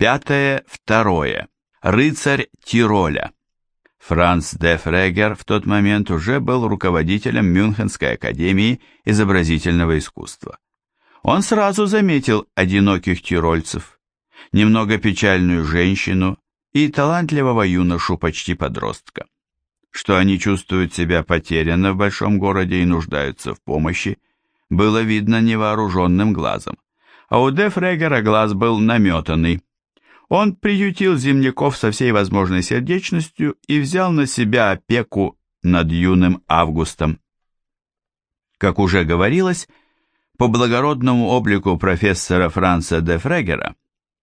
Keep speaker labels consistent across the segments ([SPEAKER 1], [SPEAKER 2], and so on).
[SPEAKER 1] 5.2. Рыцарь Тироля. Франц де Фрегер в тот момент уже был руководителем Мюнхенской академии изобразительного искусства. Он сразу заметил одиноких тирольцев, немного печальную женщину и талантливого юношу, почти подростка. Что они чувствуют себя потерянно в большом городе и нуждаются в помощи, было видно невооруженным глазом, а у де Фрегера глаз был наметанный. Он приютил земляков со всей возможной сердечностью и взял на себя опеку над юным Августом. Как уже говорилось, по благородному облику профессора Франца де Фрегера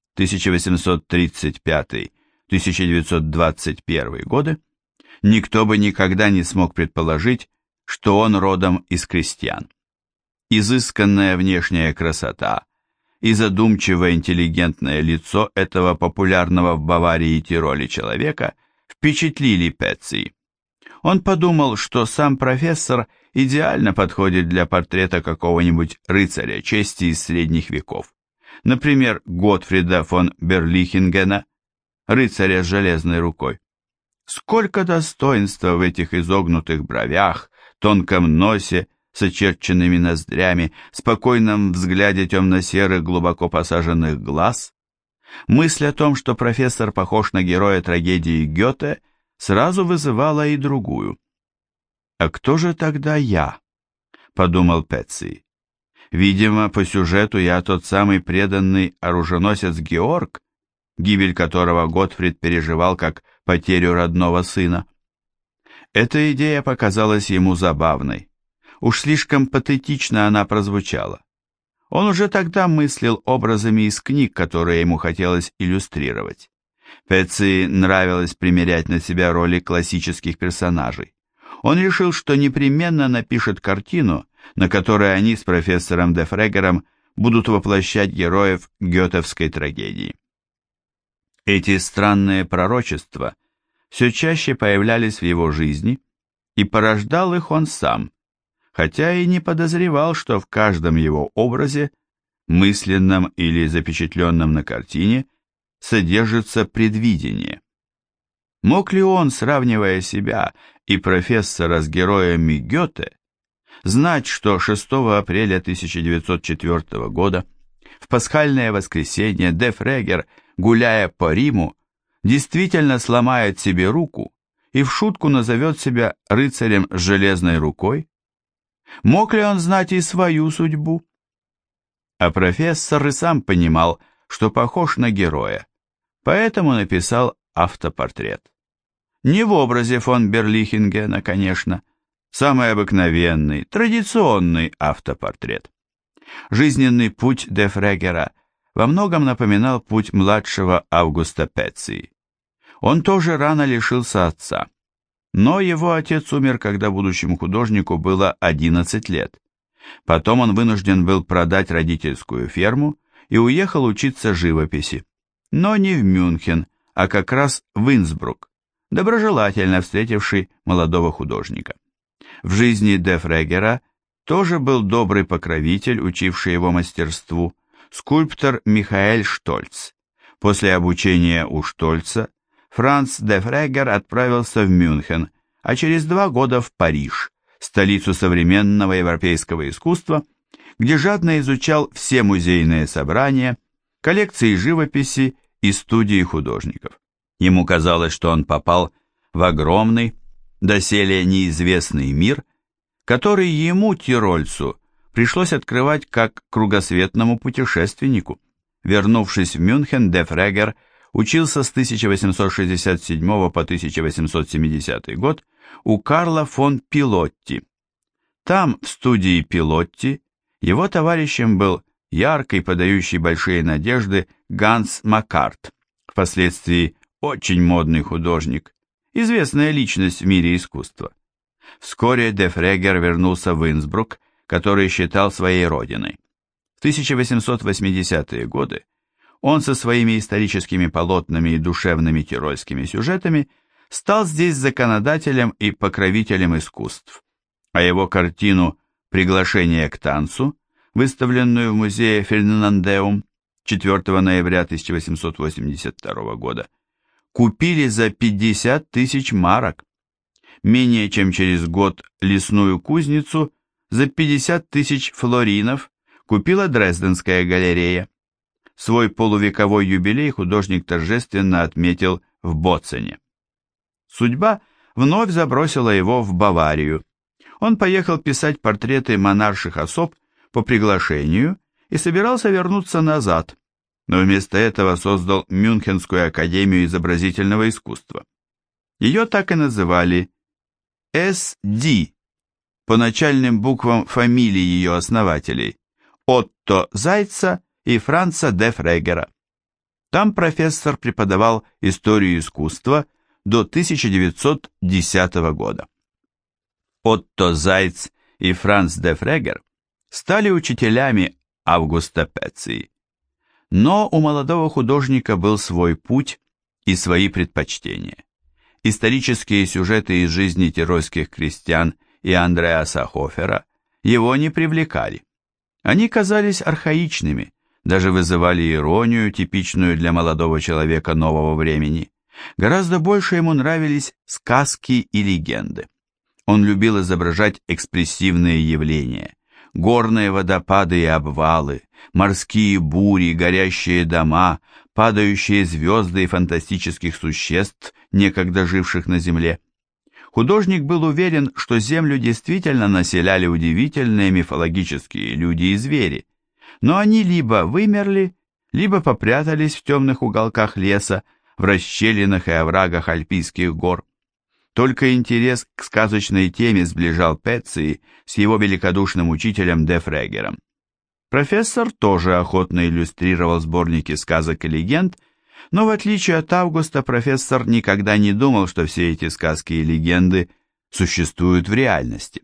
[SPEAKER 1] 1835-1921 годы никто бы никогда не смог предположить, что он родом из крестьян. Изысканная внешняя красота и задумчивое интеллигентное лицо этого популярного в Баварии и Тироле человека впечатлили Петци. Он подумал, что сам профессор идеально подходит для портрета какого-нибудь рыцаря чести из средних веков, например, Готфрида фон Берлихингена, рыцаря с железной рукой. Сколько достоинства в этих изогнутых бровях, тонком носе, с очерченными ноздрями, спокойном взгляде темно-серых глубоко посаженных глаз. Мысль о том, что профессор похож на героя трагедии Гёте, сразу вызывала и другую. «А кто же тогда я?» — подумал Петци. «Видимо, по сюжету я тот самый преданный оруженосец Георг, гибель которого Готфрид переживал как потерю родного сына». Эта идея показалась ему забавной. Уж слишком патетично она прозвучала. Он уже тогда мыслил образами из книг, которые ему хотелось иллюстрировать. Петци нравилось примерять на себя роли классических персонажей. Он решил, что непременно напишет картину, на которой они с профессором де Фрегером будут воплощать героев гётовской трагедии. Эти странные пророчества все чаще появлялись в его жизни, и порождал их он сам, хотя и не подозревал, что в каждом его образе, мысленном или запечатленном на картине, содержится предвидение. Мог ли он, сравнивая себя и профессора с героями Гёте, знать, что 6 апреля 1904 года, в пасхальное воскресенье, де Фрегер, гуляя по Риму, действительно сломает себе руку и в шутку назовет себя рыцарем с железной рукой? Мог ли он знать и свою судьбу? А профессор и сам понимал, что похож на героя, поэтому написал автопортрет. Не в образе фон Берлихингена, конечно, самый обыкновенный, традиционный автопортрет. Жизненный путь де Фрегера во многом напоминал путь младшего Августа Петци. Он тоже рано лишился отца. Но его отец умер, когда будущему художнику было 11 лет. Потом он вынужден был продать родительскую ферму и уехал учиться живописи. Но не в Мюнхен, а как раз в Инсбрук, доброжелательно встретивший молодого художника. В жизни де Фрегера тоже был добрый покровитель, учивший его мастерству, скульптор Михаэль Штольц. После обучения у Штольца Франц де Фрегер отправился в Мюнхен, а через 2 года в Париж, столицу современного европейского искусства, где жадно изучал все музейные собрания, коллекции живописи и студии художников. Ему казалось, что он попал в огромный, доселе неизвестный мир, который ему, тирольцу, пришлось открывать как кругосветному путешественнику. Вернувшись в Мюнхен, де Фрегер учился с 1867 по 1870 год у Карла фон Пилотти. Там, в студии Пилотти, его товарищем был яркий, подающий большие надежды Ганс Маккарт, впоследствии очень модный художник, известная личность в мире искусства. Вскоре де Фрегер вернулся в Инсбрук, который считал своей родиной. В 1880-е годы он со своими историческими полотнами и душевными тирольскими сюжетами стал здесь законодателем и покровителем искусств, а его картину «Приглашение к танцу», выставленную в музее Фердинандеум, 4 ноября 1882 года, купили за 50 тысяч марок. Менее чем через год лесную кузницу за 50 тысяч флоринов купила Дрезденская галерея. Свой полувековой юбилей художник торжественно отметил в Боцене. Судьба вновь забросила его в Баварию. Он поехал писать портреты монарших особ по приглашению и собирался вернуться назад, но вместо этого создал Мюнхенскую академию изобразительного искусства. Ее так и называли СД, по начальным буквам фамилий ее основателей Отто Зайца и Франца де Фрегера. Там профессор преподавал историю искусства до 1910 года. Отто Зайц и Франц де Фрегер стали учителями Августа Пеции. Но у молодого художника был свой путь и свои предпочтения. Исторические сюжеты из жизни тирольских крестьян и Андреаса Хофера его не привлекали. Они казались архаичными, даже вызывали иронию, типичную для молодого человека нового времени. Гораздо больше ему нравились сказки и легенды. Он любил изображать экспрессивные явления: горные водопады и обвалы, морские бури, горящие дома, падающие звезды и фантастических существ, некогда живших на земле. Художник был уверен, что Землю действительно населяли удивительные мифологические люди и звери, но они либо вымерли, либо попрятались в темных уголках леса, в расщелинах и оврагах Альпийских гор. Только интерес к сказочной теме сближал Пеции с его великодушным учителем де Фрегером. Профессор тоже охотно иллюстрировал сборники сказок и легенд, но в отличие от Августа профессор никогда не думал, что все эти сказки и легенды существуют в реальности.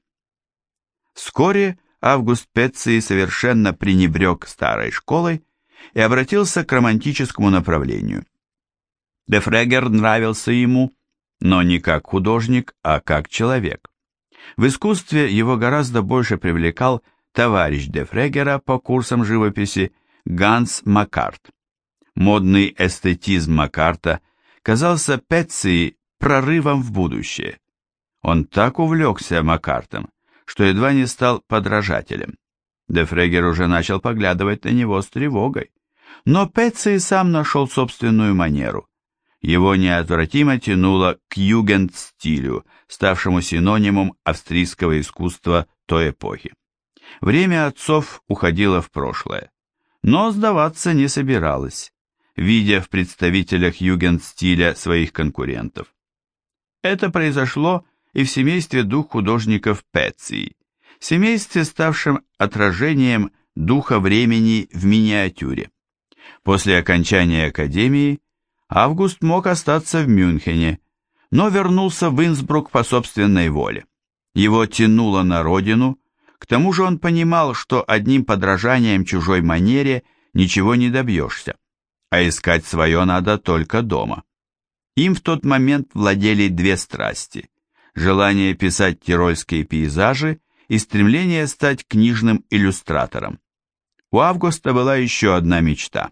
[SPEAKER 1] Вскоре Август Пеций совершенно пренебрег старой школой и обратился к романтическому направлению. Де Фрегер нравился ему, но не как художник, а как человек. В искусстве его гораздо больше привлекал товарищ де Фрегера по курсам живописи Ганс Маккарт. Модный эстетизм Маккарта казался Пеции прорывом в будущее. Он так увлекся Маккартом, что едва не стал подражателем. Де Фрегер уже начал поглядывать на него с тревогой. Но Пеций сам нашел собственную манеру. Его неотвратимо тянуло к югенд-стилю, ставшему синонимом австрийского искусства той эпохи. Время отцов уходило в прошлое, но сдаваться не собиралось, видя в представителях югенд-стиля своих конкурентов. Это произошло и в семействе двух художников Пеции, семействе, ставшем отражением духа времени в миниатюре. После окончания академии Август мог остаться в Мюнхене, но вернулся в Инсбрук по собственной воле. Его тянуло на родину, к тому же он понимал, что одним подражанием чужой манере ничего не добьешься, а искать свое надо только дома. Им в тот момент владели две страсти: желание писать тирольские пейзажи и стремление стать книжным иллюстратором. У Августа была еще одна мечта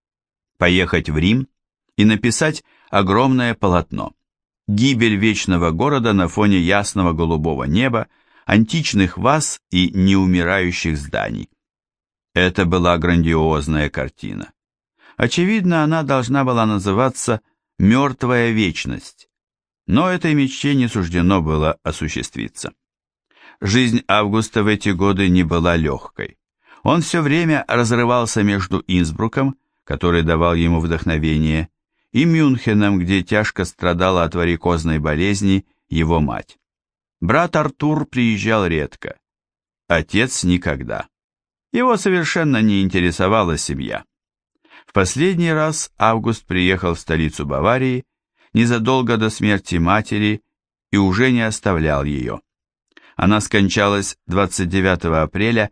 [SPEAKER 1] – поехать в Рим и написать огромное полотно: гибель вечного города на фоне ясного голубого неба, античных ваз и неумирающих зданий. Это была грандиозная картина. Очевидно, она должна была называться «Мертвая вечность», но этой мечте не суждено было осуществиться. Жизнь Августа в эти годы не была легкой. Он все время разрывался между Инсбруком, который давал ему вдохновение, и Мюнхеном, где тяжко страдала от варикозной болезни его мать. Брат Артур приезжал редко, отец никогда. Его совершенно не интересовала семья. В последний раз Август приехал в столицу Баварии незадолго до смерти матери и уже не оставлял ее. Она скончалась 29 апреля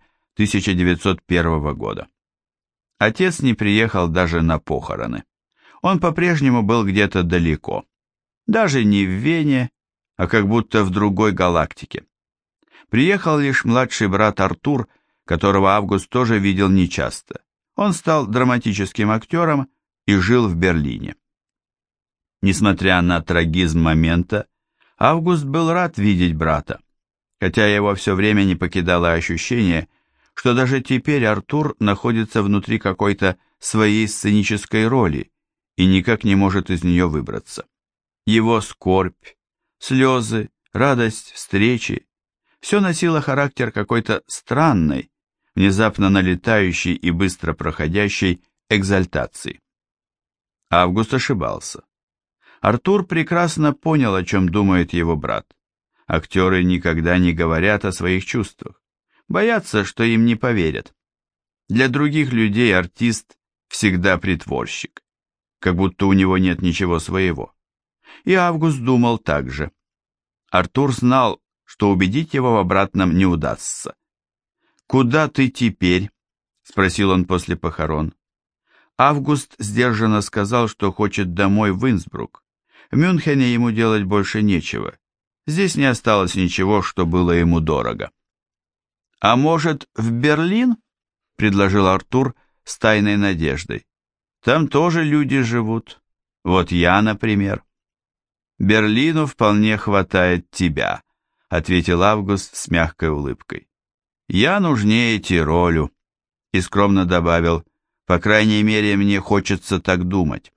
[SPEAKER 1] 1901 года. Отец не приехал даже на похороны. Он по-прежнему был где-то далеко, даже не в Вене, а как будто в другой галактике. Приехал лишь младший брат Артур, которого Август тоже видел нечасто. Он стал драматическим актером и жил в Берлине. Несмотря на трагизм момента, Август был рад видеть брата, хотя его все время не покидало ощущение, что даже теперь Артур находится внутри какой-то своей сценической роли и никак не может из нее выбраться. Его скорбь, слезы, радость встречи – все носило характер какой-то странной, внезапно налетающей и быстро проходящей экзальтации. Август ошибался. Артур прекрасно понял, о чем думает его брат. Актеры никогда не говорят о своих чувствах, боятся, что им не поверят. Для других людей артист всегда притворщик, как будто у него нет ничего своего. И Август думал так же. Артур знал, что убедить его в обратном не удастся. «Куда ты теперь?» – спросил он после похорон. Август сдержанно сказал, что хочет домой в Инсбрук. В Мюнхене ему делать больше нечего. Здесь не осталось ничего, что было ему дорого. «А может, в Берлин?» – предложил Артур с тайной надеждой. «Там тоже люди живут. Вот я, например». «Берлину вполне хватает тебя», — ответил Август с мягкой улыбкой. «Я нужнее Тиролю», — и скромно добавил, «по крайней мере, мне хочется так думать».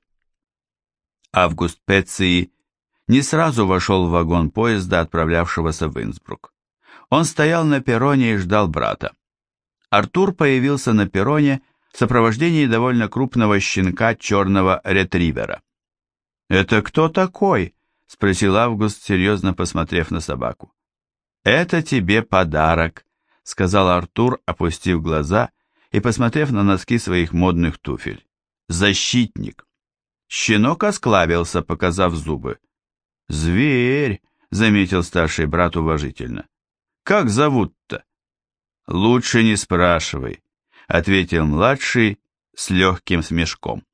[SPEAKER 1] Август Пеции не сразу вошел в вагон поезда, отправлявшегося в Инсбрук. Он стоял на перроне и ждал брата. Артур появился на перроне в сопровождении довольно крупного щенка черного ретривера. «Это кто такой?» — спросил Август, серьезно посмотрев на собаку. «Это тебе подарок», — сказал Артур, опустив глаза и посмотрев на носки своих модных туфель. «Защитник». Щенок осклабился, показав зубы. «Зверь», — заметил старший брат уважительно. «Как зовут-то?» «Лучше не спрашивай», — ответил младший с легким смешком.